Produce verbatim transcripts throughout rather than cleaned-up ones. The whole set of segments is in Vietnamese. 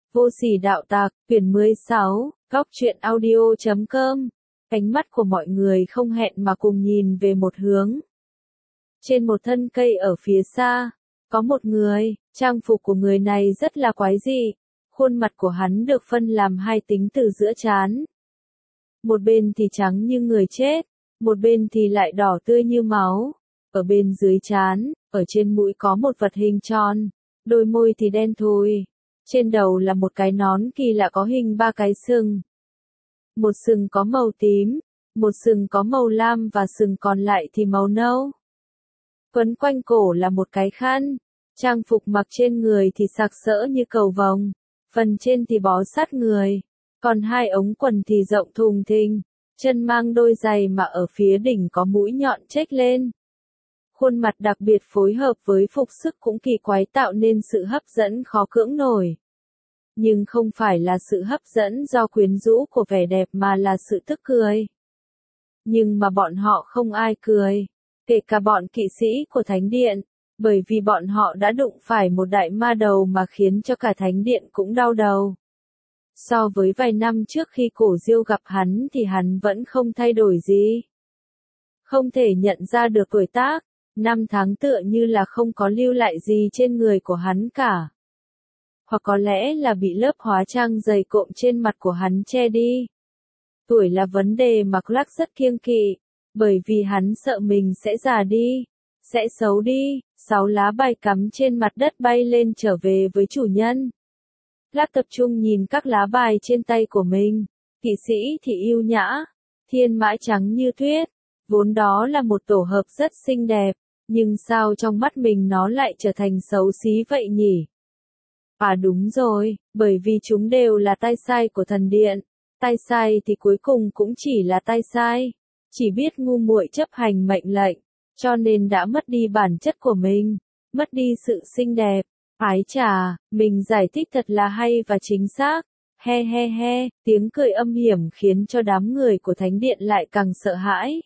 Vô sỉ đạo tặc, quyển mười sáu, góc truyện audio chấm com. Ánh mắt của mọi người không hẹn mà cùng nhìn về một hướng. Trên một thân cây ở phía xa, có một người, trang phục của người này rất là quái dị. Khuôn mặt của hắn được phân làm hai tính từ giữa trán. Một bên thì trắng như người chết, một bên thì lại đỏ tươi như máu. Ở bên dưới trán, ở trên mũi có một vật hình tròn, đôi môi thì đen thui. Trên đầu là một cái nón kỳ lạ có hình ba cái sừng. Một sừng có màu tím, một sừng có màu lam và sừng còn lại thì màu nâu. Quấn quanh cổ là một cái khăn, trang phục mặc trên người thì sặc sỡ như cầu vồng, phần trên thì bó sát người, còn hai ống quần thì rộng thùng thình, chân mang đôi giày mà ở phía đỉnh có mũi nhọn chếch lên. Khuôn mặt đặc biệt phối hợp với phục sức cũng kỳ quái tạo nên sự hấp dẫn khó cưỡng nổi. Nhưng không phải là sự hấp dẫn do quyến rũ của vẻ đẹp mà là sự tức cười. Nhưng mà bọn họ không ai cười, kể cả bọn kỵ sĩ của Thánh Điện, bởi vì bọn họ đã đụng phải một đại ma đầu mà khiến cho cả Thánh Điện cũng đau đầu. So với vài năm trước khi Cổ Diêu gặp hắn thì hắn vẫn không thay đổi gì. Không thể nhận ra được tuổi tác, năm tháng tựa như là không có lưu lại gì trên người của hắn cả. Hoặc có lẽ là bị lớp hóa trang dày cộm trên mặt của hắn che đi. Tuổi là vấn đề mà Clark rất kiêng kỵ, bởi vì hắn sợ mình sẽ già đi, sẽ xấu đi. Sáu lá bài cắm trên mặt đất bay lên trở về với chủ nhân. Clark tập trung nhìn các lá bài trên tay của mình. Kỵ sĩ thì yêu nhã, thiên mã trắng như tuyết, vốn đó là một tổ hợp rất xinh đẹp, nhưng sao trong mắt mình nó lại trở thành xấu xí vậy nhỉ? À đúng rồi, bởi vì chúng đều là tay sai của thần điện. Tay sai thì cuối cùng cũng chỉ là tay sai, chỉ biết ngu muội chấp hành mệnh lệnh, cho nên đã mất đi bản chất của mình, mất đi sự xinh đẹp. Ái chà, mình giải thích thật là hay và chính xác. He he he, tiếng cười âm hiểm khiến cho đám người của Thánh Điện lại càng sợ hãi.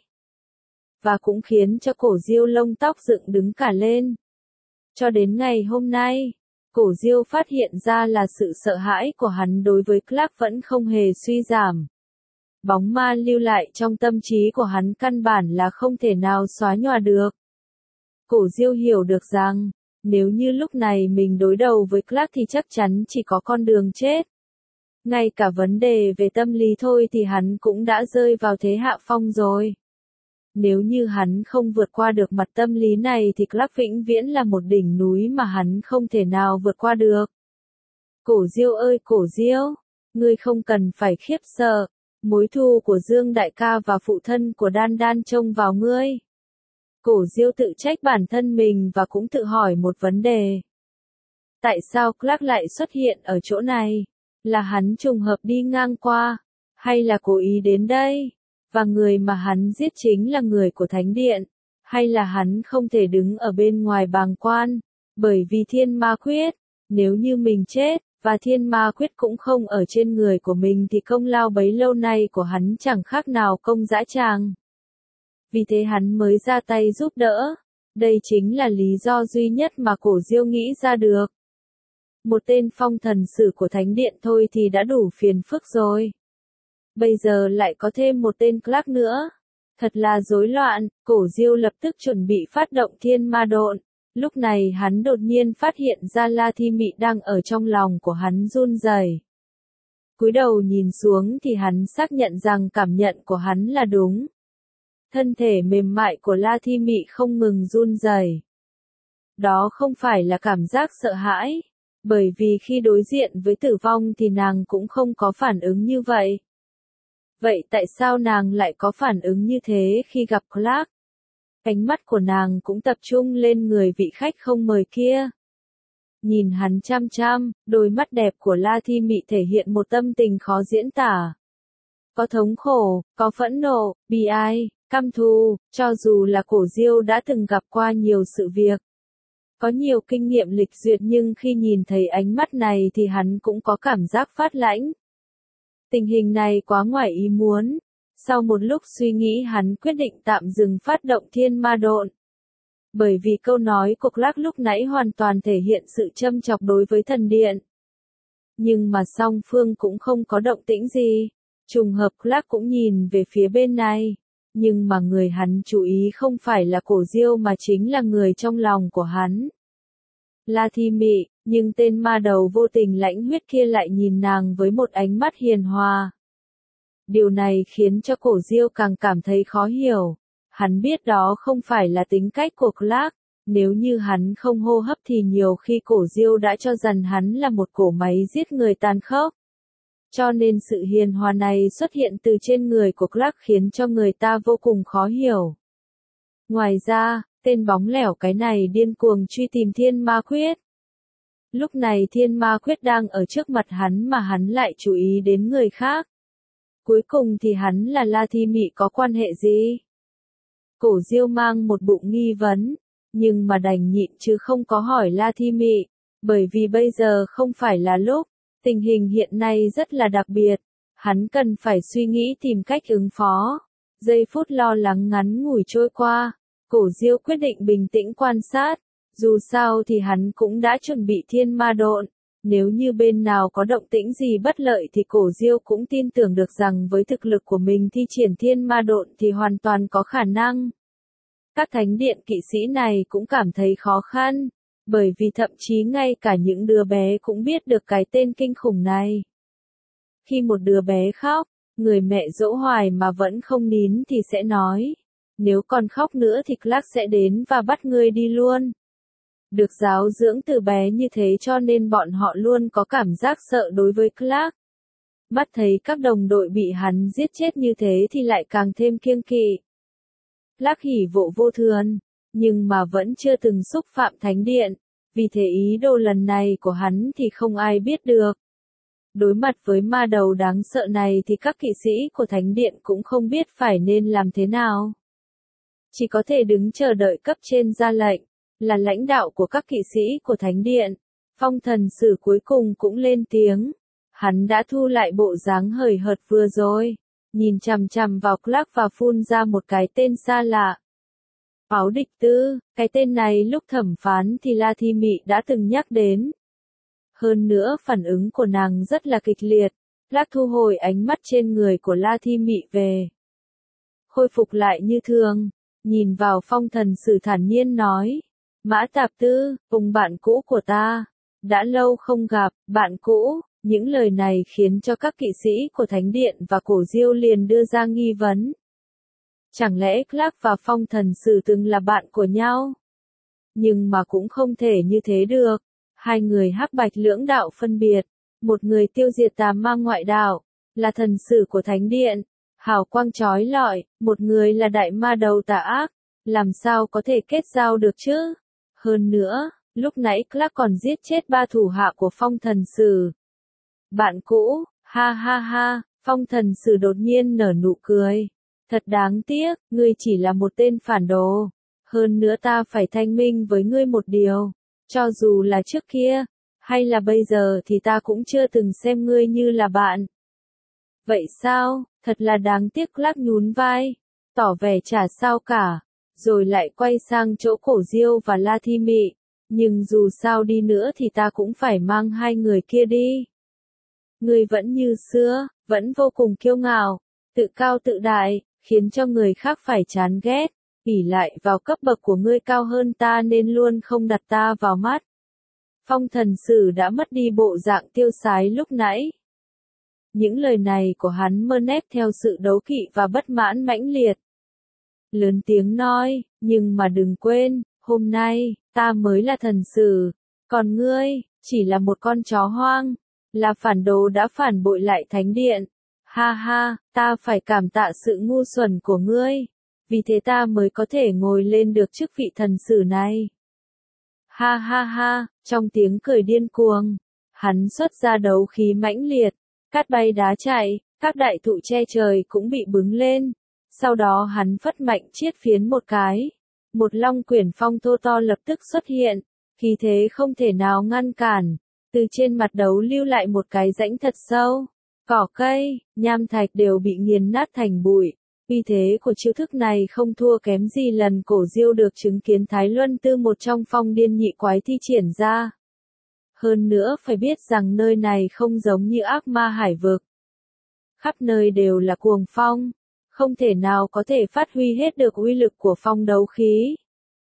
Và cũng khiến cho Cổ Diêu lông tóc dựng đứng cả lên. Cho đến ngày hôm nay, Cổ Diêu phát hiện ra là sự sợ hãi của hắn đối với Clark vẫn không hề suy giảm. Bóng ma lưu lại trong tâm trí của hắn căn bản là không thể nào xóa nhòa được. Cổ Diêu hiểu được rằng, nếu như lúc này mình đối đầu với Clark thì chắc chắn chỉ có con đường chết. Ngay cả vấn đề về tâm lý thôi thì hắn cũng đã rơi vào thế hạ phong rồi. Nếu như hắn không vượt qua được mặt tâm lý này thì Clark vĩnh viễn là một đỉnh núi mà hắn không thể nào vượt qua được. Cổ Diêu ơi Cổ Diêu, ngươi không cần phải khiếp sợ, mối thù của Dương đại ca và phụ thân của Đan Đan trông vào ngươi. Cổ Diêu tự trách bản thân mình và cũng tự hỏi một vấn đề. Tại sao Clark lại xuất hiện ở chỗ này? Là hắn trùng hợp đi ngang qua, hay là cố ý đến đây? Và người mà hắn giết chính là người của Thánh Điện, hay là hắn không thể đứng ở bên ngoài bàng quan, bởi vì thiên ma quyết, nếu như mình chết, và thiên ma quyết cũng không ở trên người của mình thì công lao bấy lâu nay của hắn chẳng khác nào công dã tràng. Vì thế hắn mới ra tay giúp đỡ, đây chính là lý do duy nhất mà Cổ Diêu nghĩ ra được. Một tên phong thần sử của Thánh Điện thôi thì đã đủ phiền phức rồi. Bây giờ lại có thêm một tên Clark nữa. Thật là rối loạn, Cổ Diêu lập tức chuẩn bị phát động thiên ma độn. Lúc này hắn đột nhiên phát hiện ra La Thi Mị đang ở trong lòng của hắn run rẩy. Cúi đầu nhìn xuống thì hắn xác nhận rằng cảm nhận của hắn là đúng. Thân thể mềm mại của La Thi Mị không ngừng run rẩy. Đó không phải là cảm giác sợ hãi, bởi vì khi đối diện với tử vong thì nàng cũng không có phản ứng như vậy. Vậy tại sao nàng lại có phản ứng như thế khi gặp Clark? Ánh mắt của nàng cũng tập trung lên người vị khách không mời kia. Nhìn hắn chăm chăm, đôi mắt đẹp của La Thi Mị thể hiện một tâm tình khó diễn tả. Có thống khổ, có phẫn nộ, bi ai, căm thù, cho dù là Cổ Diêu đã từng gặp qua nhiều sự việc. Có nhiều kinh nghiệm lịch duyệt nhưng khi nhìn thấy ánh mắt này thì hắn cũng có cảm giác phát lãnh. Tình hình này quá ngoài ý muốn. Sau một lúc suy nghĩ hắn quyết định tạm dừng phát động thiên ma độn. Bởi vì câu nói của Clark lúc nãy hoàn toàn thể hiện sự châm chọc đối với thần điện. nhưng mà song phương cũng không có động tĩnh gì. Trùng hợp Clark cũng nhìn về phía bên này, nhưng mà người hắn chú ý không phải là Cổ Diêu mà chính là người trong lòng của hắn. La Thi Mị, nhưng tên ma đầu vô tình lãnh huyết kia lại nhìn nàng với một ánh mắt hiền hòa. Điều này khiến cho Cổ Diêu càng cảm thấy khó hiểu. Hắn biết đó không phải là tính cách của Clark, nếu như hắn không hô hấp thì nhiều khi Cổ Diêu đã cho rằng hắn là một cỗ máy giết người tàn khốc. Cho nên sự hiền hòa này xuất hiện từ trên người của Clark khiến cho người ta vô cùng khó hiểu. Ngoài ra, tên bóng lẻo cái này điên cuồng truy tìm Thiên Ma Quyết. Lúc này Thiên Ma Quyết đang ở trước mặt hắn mà hắn lại chú ý đến người khác. Cuối cùng thì hắn là La Thi Mị có quan hệ gì? Cổ Diêu mang một bụng nghi vấn, nhưng mà đành nhịn chứ không có hỏi La Thi Mị, bởi vì bây giờ không phải là lúc, tình hình hiện nay rất là đặc biệt, hắn cần phải suy nghĩ tìm cách ứng phó. Giây phút lo lắng ngắn ngủi trôi qua, Cổ Diêu quyết định bình tĩnh quan sát, dù sao thì hắn cũng đã chuẩn bị thiên ma độn, nếu như bên nào có động tĩnh gì bất lợi thì Cổ Diêu cũng tin tưởng được rằng với thực lực của mình thi triển thiên ma độn thì hoàn toàn có khả năng. Các thánh điện kỵ sĩ này cũng cảm thấy khó khăn, bởi vì thậm chí ngay cả những đứa bé cũng biết được cái tên kinh khủng này. Khi một đứa bé khóc, người mẹ dỗ hoài mà vẫn không nín thì sẽ nói, nếu còn khóc nữa thì Clark sẽ đến và bắt ngươi đi luôn. Được giáo dưỡng từ bé như thế cho nên bọn họ luôn có cảm giác sợ đối với Clark. Mắt thấy các đồng đội bị hắn giết chết như thế thì lại càng thêm kiêng kỵ. Clark hỉ vộ vô thường, nhưng mà vẫn chưa từng xúc phạm thánh điện, vì thế ý đồ lần này của hắn thì không ai biết được. Đối mặt với ma đầu đáng sợ này thì các kỵ sĩ của thánh điện cũng không biết phải nên làm thế nào. Chỉ có thể đứng chờ đợi cấp trên ra lệnh, là lãnh đạo của các kỵ sĩ của thánh điện. Phong Thần Sử cuối cùng cũng lên tiếng. Hắn đã thu lại bộ dáng hời hợt vừa rồi, nhìn chằm chằm vào Clark và phun ra một cái tên xa lạ. Áo địch tư, cái tên này lúc thẩm phán thì La Thi Mị đã từng nhắc đến. Hơn nữa phản ứng của nàng rất là kịch liệt, Clark thu hồi ánh mắt trên người của La Thi Mị về. Khôi phục lại như thường, nhìn vào Phong Thần Sử thản nhiên nói. Mã Tạp Tư, cùng bạn cũ của ta, đã lâu không gặp, bạn cũ, những lời này khiến cho các kỵ sĩ của Thánh Điện và Cổ Diêu liền đưa ra nghi vấn. Chẳng lẽ Clark và Phong Thần Sử từng là bạn của nhau? Nhưng mà cũng không thể như thế được, hai người hắc bạch lưỡng đạo phân biệt, một người tiêu diệt tà ma ngoại đạo, là thần sử của Thánh Điện, hào quang chói lọi, một người là đại ma đầu tà ác, làm sao có thể kết giao được chứ? Hơn nữa, lúc nãy Clark còn giết chết ba thủ hạ của Phong Thần Sử. Bạn cũ, ha ha ha, Phong Thần Sử đột nhiên nở nụ cười. Thật đáng tiếc, ngươi chỉ là một tên phản đồ. Hơn nữa ta phải thanh minh với ngươi một điều. Cho dù là trước kia, hay là bây giờ thì ta cũng chưa từng xem ngươi như là bạn. Vậy sao, thật là đáng tiếc. Clark nhún vai, tỏ vẻ chả sao cả. Rồi lại quay sang chỗ Cổ Diêu và La Thi Mị. Nhưng dù sao đi nữa thì ta cũng phải mang hai người kia đi. Ngươi vẫn như xưa, vẫn vô cùng kiêu ngạo, tự cao tự đại, khiến cho người khác phải chán ghét, ỷ lại vào cấp bậc của ngươi cao hơn ta nên luôn không đặt ta vào mắt. Phong Thần Sử đã mất đi bộ dạng tiêu sái lúc nãy. Những lời này của hắn mơ nép theo sự đấu kỵ và bất mãn mãnh liệt. Lớn tiếng nói, nhưng mà đừng quên, hôm nay, ta mới là thần sử, còn ngươi, chỉ là một con chó hoang, là phản đồ đã phản bội lại Thánh Điện. Ha ha, ta phải cảm tạ sự ngu xuẩn của ngươi, vì thế ta mới có thể ngồi lên được chức vị thần sử này. Ha ha ha, trong tiếng cười điên cuồng, hắn xuất ra đấu khí mãnh liệt, cát bay đá chạy, các đại thụ che trời cũng bị bứng lên. Sau đó hắn phất mạnh chiết phiến một cái, một long quyển phong thô to lập tức xuất hiện, khí thế không thể nào ngăn cản, từ trên mặt đấu lưu lại một cái rãnh thật sâu, cỏ cây, nham thạch đều bị nghiền nát thành bụi. Uy thế của chiêu thức này không thua kém gì lần Cổ Diêu được chứng kiến Thái Luân Tư một trong phong điên nhị quái thi triển ra. Hơn nữa phải biết rằng nơi này không giống như ác ma hải vực. Khắp nơi đều là cuồng phong, không thể nào có thể phát huy hết được uy lực của phong đấu khí.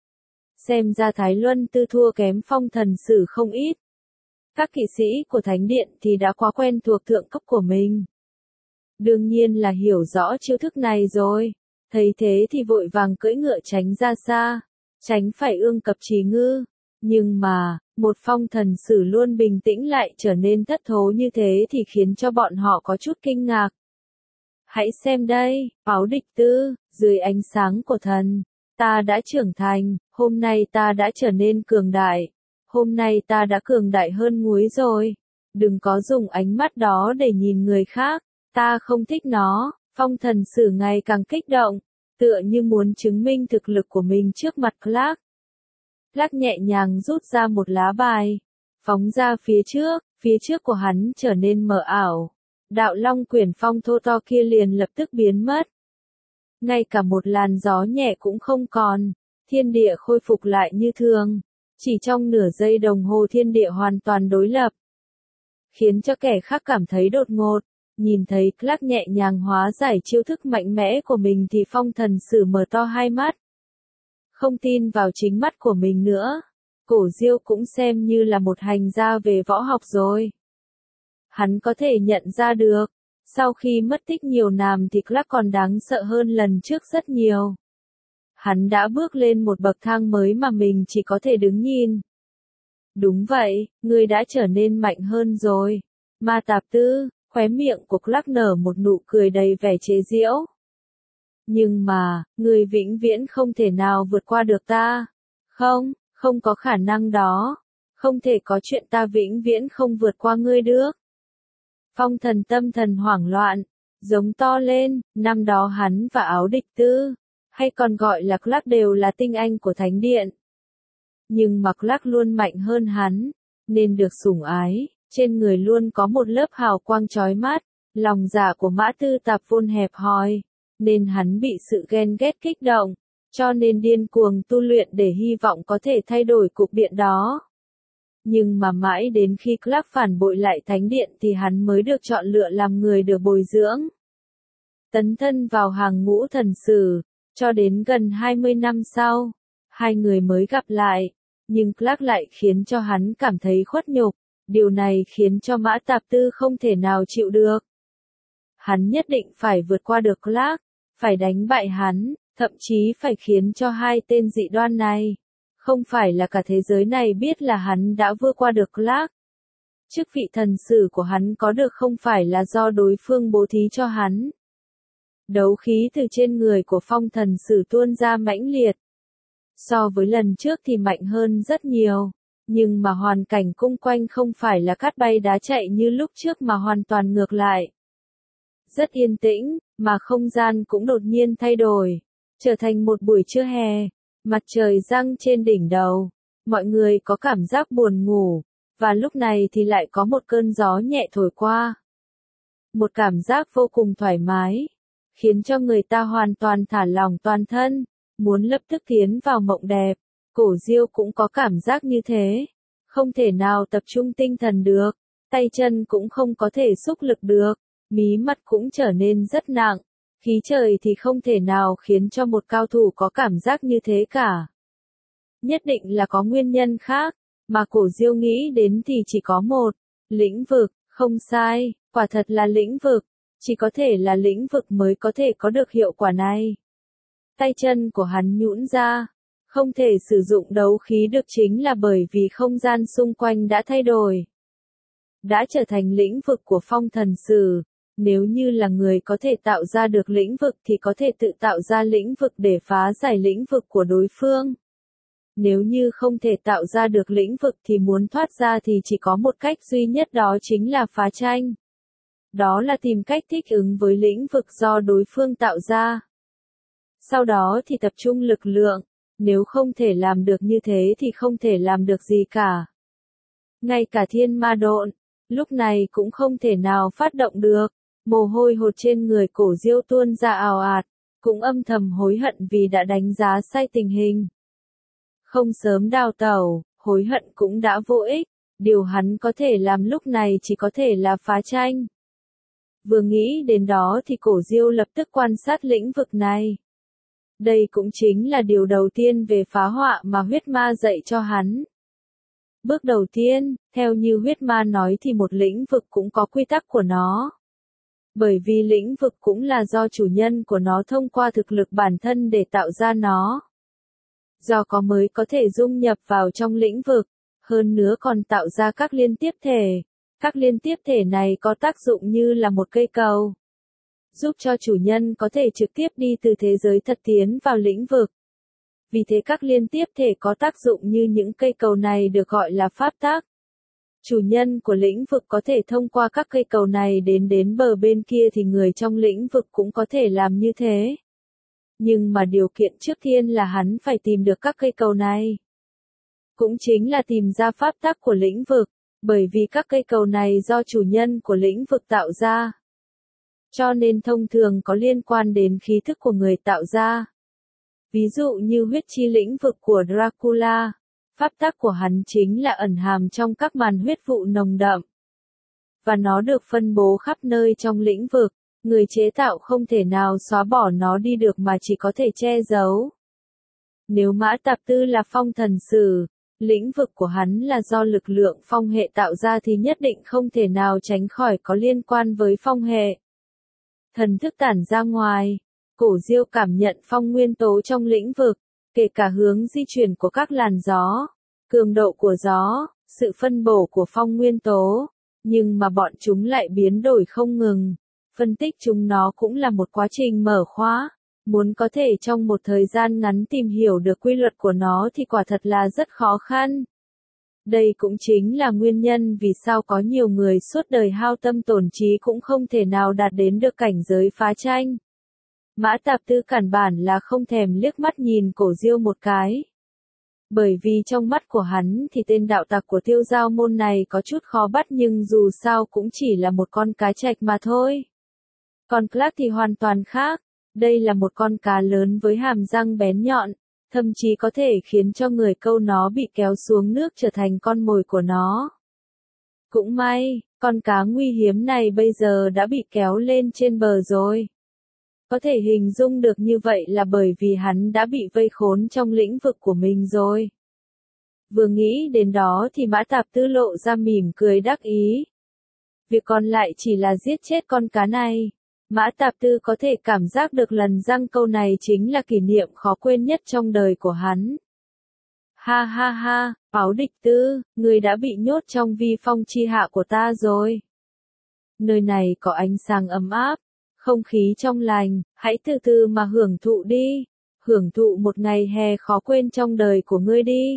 Xem ra Thái Luân Tư thua kém Phong Thần Sử không ít. Các kỵ sĩ của Thánh Điện thì đã quá quen thuộc thượng cấp của mình. Đương nhiên là hiểu rõ chiêu thức này rồi. Thấy thế thì vội vàng cưỡi ngựa tránh ra xa, tránh phải ương cập Trì Ngư. Nhưng mà, một Phong Thần Sử luôn bình tĩnh lại trở nên thất thố như thế thì khiến cho bọn họ có chút kinh ngạc. Hãy xem đây, Áo Địch Tư, dưới ánh sáng của thần, ta đã trưởng thành, hôm nay ta đã trở nên cường đại. Hôm nay ta đã cường đại hơn muối rồi. Đừng có dùng ánh mắt đó để nhìn người khác, ta không thích nó. Phong Thần Sử ngày càng kích động, tựa như muốn chứng minh thực lực của mình trước mặt Clark. Clark nhẹ nhàng rút ra một lá bài, phóng ra phía trước, phía trước của hắn trở nên mờ ảo. Đạo Long Quyển Phong thô to kia liền lập tức biến mất. Ngay cả một làn gió nhẹ cũng không còn, thiên địa khôi phục lại như thường. Chỉ trong nửa giây đồng hồ thiên địa hoàn toàn đối lập. Khiến cho kẻ khác cảm thấy đột ngột, nhìn thấy Clark nhẹ nhàng hóa giải chiêu thức mạnh mẽ của mình thì Phong Thần Sử mở to hai mắt. Không tin vào chính mắt của mình nữa. Cổ Diêu cũng xem như là một hành gia về võ học rồi. Hắn có thể nhận ra được, sau khi mất tích nhiều năm thì Clark còn đáng sợ hơn lần trước rất nhiều. Hắn đã bước lên một bậc thang mới mà mình chỉ có thể đứng nhìn. Đúng vậy, ngươi đã trở nên mạnh hơn rồi. Ma Tạp Tư, khóe miệng của Clark nở một nụ cười đầy vẻ chế giễu. Nhưng mà, ngươi vĩnh viễn không thể nào vượt qua được ta. Không, không có khả năng đó. Không thể có chuyện ta vĩnh viễn không vượt qua ngươi được. Phong Thần tâm thần hoảng loạn, giống to lên, năm đó hắn và Áo Địch Tư, hay còn gọi là Clark đều là tinh anh của Thánh Điện. Nhưng mà Clark luôn mạnh hơn hắn, nên được sủng ái, trên người luôn có một lớp hào quang chói mắt, lòng dạ của Mã Tư Tạp vốn hẹp hòi, nên hắn bị sự ghen ghét kích động, cho nên điên cuồng tu luyện để hy vọng có thể thay đổi cục diện đó. Nhưng mà mãi đến khi Clark phản bội lại Thánh Điện thì hắn mới được chọn lựa làm người được bồi dưỡng. Tấn thân vào hàng ngũ thần sử, cho đến gần hai mươi năm sau, hai người mới gặp lại, nhưng Clark lại khiến cho hắn cảm thấy khuất nhục, điều này khiến cho Mã Tạp Tư không thể nào chịu được. Hắn nhất định phải vượt qua được Clark, phải đánh bại hắn, thậm chí phải khiến cho hai tên dị đoan này, không phải là cả thế giới này biết là hắn đã vượt qua được Clark. Chức vị thần sử của hắn có được không phải là do đối phương bố thí cho hắn. Đấu khí từ trên người của Phong Thần Sử tuôn ra mãnh liệt. So với lần trước thì mạnh hơn rất nhiều, nhưng mà hoàn cảnh xung quanh không phải là cát bay đá chạy như lúc trước mà hoàn toàn ngược lại. Rất yên tĩnh, mà không gian cũng đột nhiên thay đổi, trở thành một buổi trưa hè, mặt trời giăng trên đỉnh đầu, mọi người có cảm giác buồn ngủ, và lúc này thì lại có một cơn gió nhẹ thổi qua. Một cảm giác vô cùng thoải mái, khiến cho người ta hoàn toàn thả lỏng toàn thân, muốn lập tức tiến vào mộng đẹp. Cổ Diêu cũng có cảm giác như thế, không thể nào tập trung tinh thần được, tay chân cũng không có thể xúc lực được, mí mắt cũng trở nên rất nặng, khí trời thì không thể nào khiến cho một cao thủ có cảm giác như thế cả. Nhất định là có nguyên nhân khác, mà Cổ Diêu nghĩ đến thì chỉ có một, lĩnh vực, không sai, quả thật là lĩnh vực, chỉ có thể là lĩnh vực mới có thể có được hiệu quả này. Tay chân của hắn nhũn ra, không thể sử dụng đấu khí được chính là bởi vì không gian xung quanh đã thay đổi. Đã trở thành lĩnh vực của Phong Thần Sử, nếu như là người có thể tạo ra được lĩnh vực thì có thể tự tạo ra lĩnh vực để phá giải lĩnh vực của đối phương. Nếu như không thể tạo ra được lĩnh vực thì muốn thoát ra thì chỉ có một cách duy nhất, đó chính là phá tranh. Đó là tìm cách thích ứng với lĩnh vực do đối phương tạo ra. Sau đó thì tập trung lực lượng, nếu không thể làm được như thế thì không thể làm được gì cả. Ngay cả Thiên Ma Độn, lúc này cũng không thể nào phát động được, mồ hôi hột trên người Cổ Diêu tuôn ra ào ạt, cũng âm thầm hối hận vì đã đánh giá sai tình hình. Không sớm đào tẩu, hối hận cũng đã vô ích, Điều hắn có thể làm lúc này chỉ có thể là phá tranh. Vừa nghĩ đến đó thì Cổ Diêu lập tức quan sát lĩnh vực này. Đây cũng chính là điều đầu tiên về phá họa mà huyết ma dạy cho hắn. Bước đầu tiên, theo như huyết ma nói thì một lĩnh vực cũng có quy tắc của nó. Bởi vì lĩnh vực cũng là do chủ nhân của nó thông qua thực lực bản thân để tạo ra nó. Do có mới có thể dung nhập vào trong lĩnh vực, hơn nữa còn tạo ra các liên tiếp thể. Các liên tiếp thể này có tác dụng như là một cây cầu, giúp cho chủ nhân có thể trực tiếp đi từ thế giới thật tiến vào lĩnh vực. Vì thế các liên tiếp thể có tác dụng như những cây cầu này được gọi là pháp tắc. Chủ nhân của lĩnh vực có thể thông qua các cây cầu này đến đến bờ bên kia thì người trong lĩnh vực cũng có thể làm như thế. Nhưng mà điều kiện trước tiên là hắn phải tìm được các cây cầu này. Cũng chính là tìm ra pháp tắc của lĩnh vực, bởi vì các cây cầu này do chủ nhân của lĩnh vực tạo ra. Cho nên thông thường có liên quan đến khí thức của người tạo ra. Ví dụ như huyết chi lĩnh vực của Dracula, pháp tắc của hắn chính là ẩn hàm trong các màn huyết vụ nồng đậm. Và nó được phân bố khắp nơi trong lĩnh vực, người chế tạo không thể nào xóa bỏ nó đi được mà chỉ có thể che giấu. Nếu Mã Tạp Tư là phong thần sử, lĩnh vực của hắn là do lực lượng phong hệ tạo ra thì nhất định không thể nào tránh khỏi có liên quan với phong hệ. Thần thức tản ra ngoài, Cổ Diêu cảm nhận phong nguyên tố trong lĩnh vực, kể cả hướng di chuyển của các làn gió, cường độ của gió, sự phân bổ của phong nguyên tố, nhưng mà bọn chúng lại biến đổi không ngừng. Phân tích chúng nó cũng là một quá trình mở khóa, muốn có thể trong một thời gian ngắn tìm hiểu được quy luật của nó thì quả thật là rất khó khăn. Đây cũng chính là nguyên nhân vì sao có nhiều người suốt đời hao tâm tổn trí cũng không thể nào đạt đến được cảnh giới phá tranh. Mã Tạp Tư căn bản là không thèm liếc mắt nhìn Cổ Diêu một cái. Bởi vì trong mắt của hắn thì tên đạo tặc của Tiêu Giao môn này có chút khó bắt nhưng dù sao cũng chỉ là một con cá trạch mà thôi. Còn Clark thì hoàn toàn khác, đây là một con cá lớn với hàm răng bén nhọn, thậm chí có thể khiến cho người câu nó bị kéo xuống nước trở thành con mồi của nó. Cũng may, con cá nguy hiếm này bây giờ đã bị kéo lên trên bờ rồi. Có thể hình dung được như vậy là bởi vì hắn đã bị vây khốn trong lĩnh vực của mình rồi. Vừa nghĩ đến đó thì Mã Tạp Tư lộ ra mỉm cười đắc ý. Việc còn lại chỉ là giết chết con cá này. Mã Tạp Tư có thể cảm giác được lần răng câu này chính là kỷ niệm khó quên nhất trong đời của hắn. Ha ha ha, Báo Địch Tư, người đã bị nhốt trong vi phong chi hạ của ta rồi. Nơi này có ánh sáng ấm áp, không khí trong lành, hãy từ từ mà hưởng thụ đi, hưởng thụ một ngày hè khó quên trong đời của ngươi đi.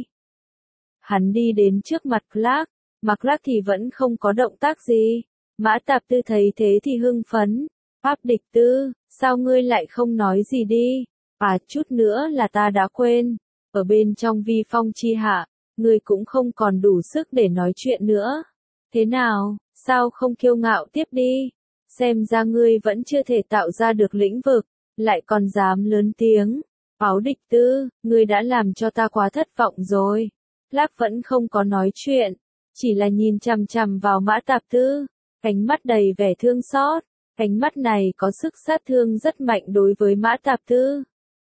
Hắn đi đến trước mặt Clark, mà Clark thì vẫn không có động tác gì. Mã Tạp Tư thấy thế thì hưng phấn. Pháp Địch Tư, sao ngươi lại không nói gì đi? À chút nữa là ta đã quên. Ở bên trong vi phong chi hạ, ngươi cũng không còn đủ sức để nói chuyện nữa. Thế nào, sao không kiêu ngạo tiếp đi? Xem ra ngươi vẫn chưa thể tạo ra được lĩnh vực, lại còn dám lớn tiếng. Báo Địch Tư, ngươi đã làm cho ta quá thất vọng rồi. Clark vẫn không có nói chuyện, chỉ là nhìn chằm chằm vào Mã Tạp Tư, ánh mắt đầy vẻ thương xót. Ánh mắt này có sức sát thương rất mạnh đối với Mã Tạp Tư.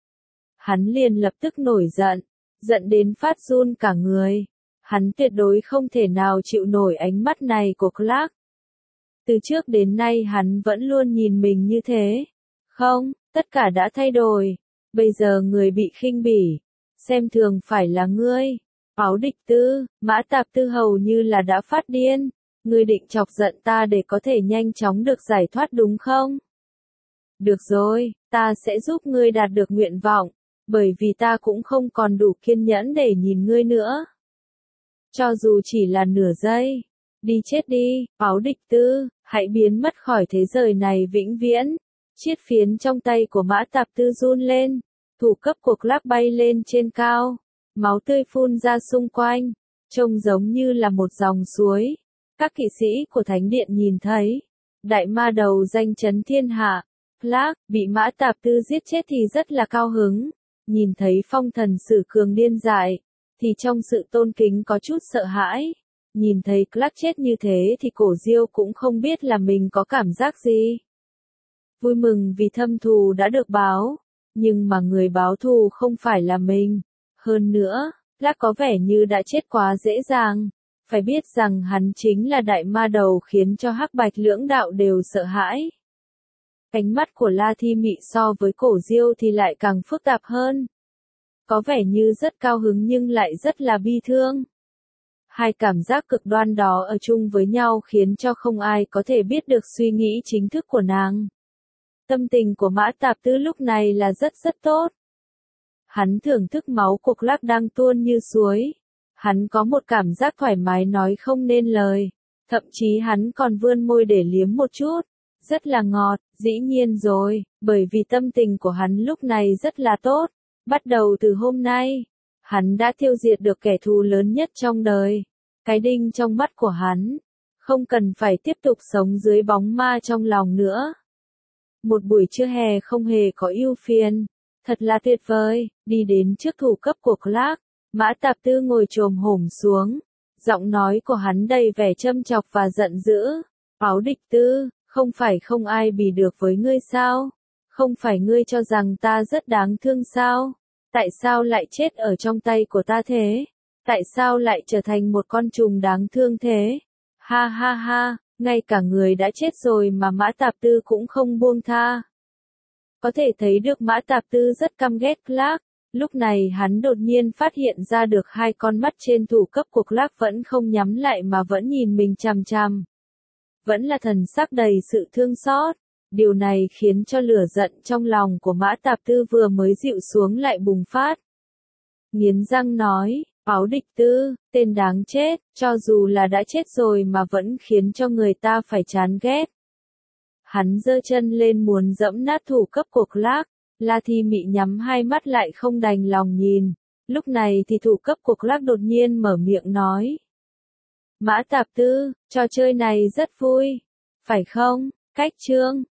Hắn liền lập tức nổi giận, giận đến phát run cả người. Hắn tuyệt đối không thể nào chịu nổi ánh mắt này của Clark. Từ trước đến nay hắn vẫn luôn nhìn mình như thế. Không, tất cả đã thay đổi. Bây giờ người bị khinh bỉ, xem thường phải là ngươi. Báo Địch Tư, Mã Tạp Tư hầu như là đã phát điên. Ngươi định chọc giận ta để có thể nhanh chóng được giải thoát đúng không? Được rồi, ta sẽ giúp ngươi đạt được nguyện vọng, bởi vì ta cũng không còn đủ kiên nhẫn để nhìn ngươi nữa. Cho dù chỉ là nửa giây, đi chết đi, Báo Địch Tư, hãy biến mất khỏi thế giới này vĩnh viễn. Chiếc phiến trong tay của Mã Tạp Tư run lên, thủ cấp của Clark bay lên trên cao, máu tươi phun ra xung quanh, trông giống như là một dòng suối. Các kỵ sĩ của Thánh Điện nhìn thấy, đại ma đầu danh chấn thiên hạ, Clark, bị Mã Tạp Tư giết chết thì rất là cao hứng, nhìn thấy phong thần sử cường điên dại, thì trong sự tôn kính có chút sợ hãi, Nhìn thấy Clark chết như thế thì cổ Diêu cũng không biết là mình có cảm giác gì. Vui mừng vì thâm thù đã được báo, nhưng mà người báo thù không phải là mình. Hơn nữa, Clark có vẻ như đã chết quá dễ dàng. Phải biết rằng hắn chính là đại ma đầu khiến cho hắc bạch lưỡng đạo đều sợ hãi. Ánh mắt của La Thi Mị so với cổ Diêu thì lại càng phức tạp hơn. Có vẻ như rất cao hứng nhưng lại rất là bi thương. Hai cảm giác cực đoan đó ở chung với nhau khiến cho không ai có thể biết được suy nghĩ chính thức của nàng. Tâm tình của Mã Tạp Tư lúc này là rất rất tốt. Hắn thưởng thức máu của Clark đang tuôn như suối. Hắn có một cảm giác thoải mái nói không nên lời. Thậm chí hắn còn vươn môi để liếm một chút. Rất là ngọt, dĩ nhiên rồi, bởi vì tâm tình của hắn lúc này rất là tốt. Bắt đầu từ hôm nay, hắn đã tiêu diệt được kẻ thù lớn nhất trong đời. Cái đinh trong mắt của hắn. Không cần phải tiếp tục sống dưới bóng ma trong lòng nữa. Một buổi trưa hè không hề có ưu phiền. Thật là tuyệt vời, đi đến trước thủ cấp của Clark. Mã Tạp Tư ngồi chồm hổm xuống. Giọng nói của hắn đầy vẻ châm chọc và giận dữ. Áo địch tư, không phải không ai bì được với ngươi sao? Không phải ngươi cho rằng ta rất đáng thương sao? Tại sao lại chết ở trong tay của ta thế? Tại sao lại trở thành một con trùng đáng thương thế? Ha ha ha, ngay cả người đã chết rồi mà Mã Tạp Tư cũng không buông tha. Có thể thấy được Mã Tạp Tư rất căm ghét Clark. Lúc này hắn đột nhiên phát hiện ra được hai con mắt trên thủ cấp của Clark vẫn không nhắm lại mà vẫn nhìn mình chằm chằm. Vẫn là thần sắc đầy sự thương xót. Điều này khiến cho lửa giận trong lòng của Mã Tạp Tư vừa mới dịu xuống lại bùng phát. Nghiến răng nói, Áo địch tư, tên đáng chết, cho dù là đã chết rồi mà vẫn khiến cho người ta phải chán ghét. Hắn giơ chân lên muốn dẫm nát thủ cấp của Clark. La Thi Mị nhắm hai mắt lại không đành lòng nhìn. Lúc này thì thủ cấp của Clark đột nhiên mở miệng nói. Mã Tạp Tư, trò chơi này rất vui. Phải không? Cách chương.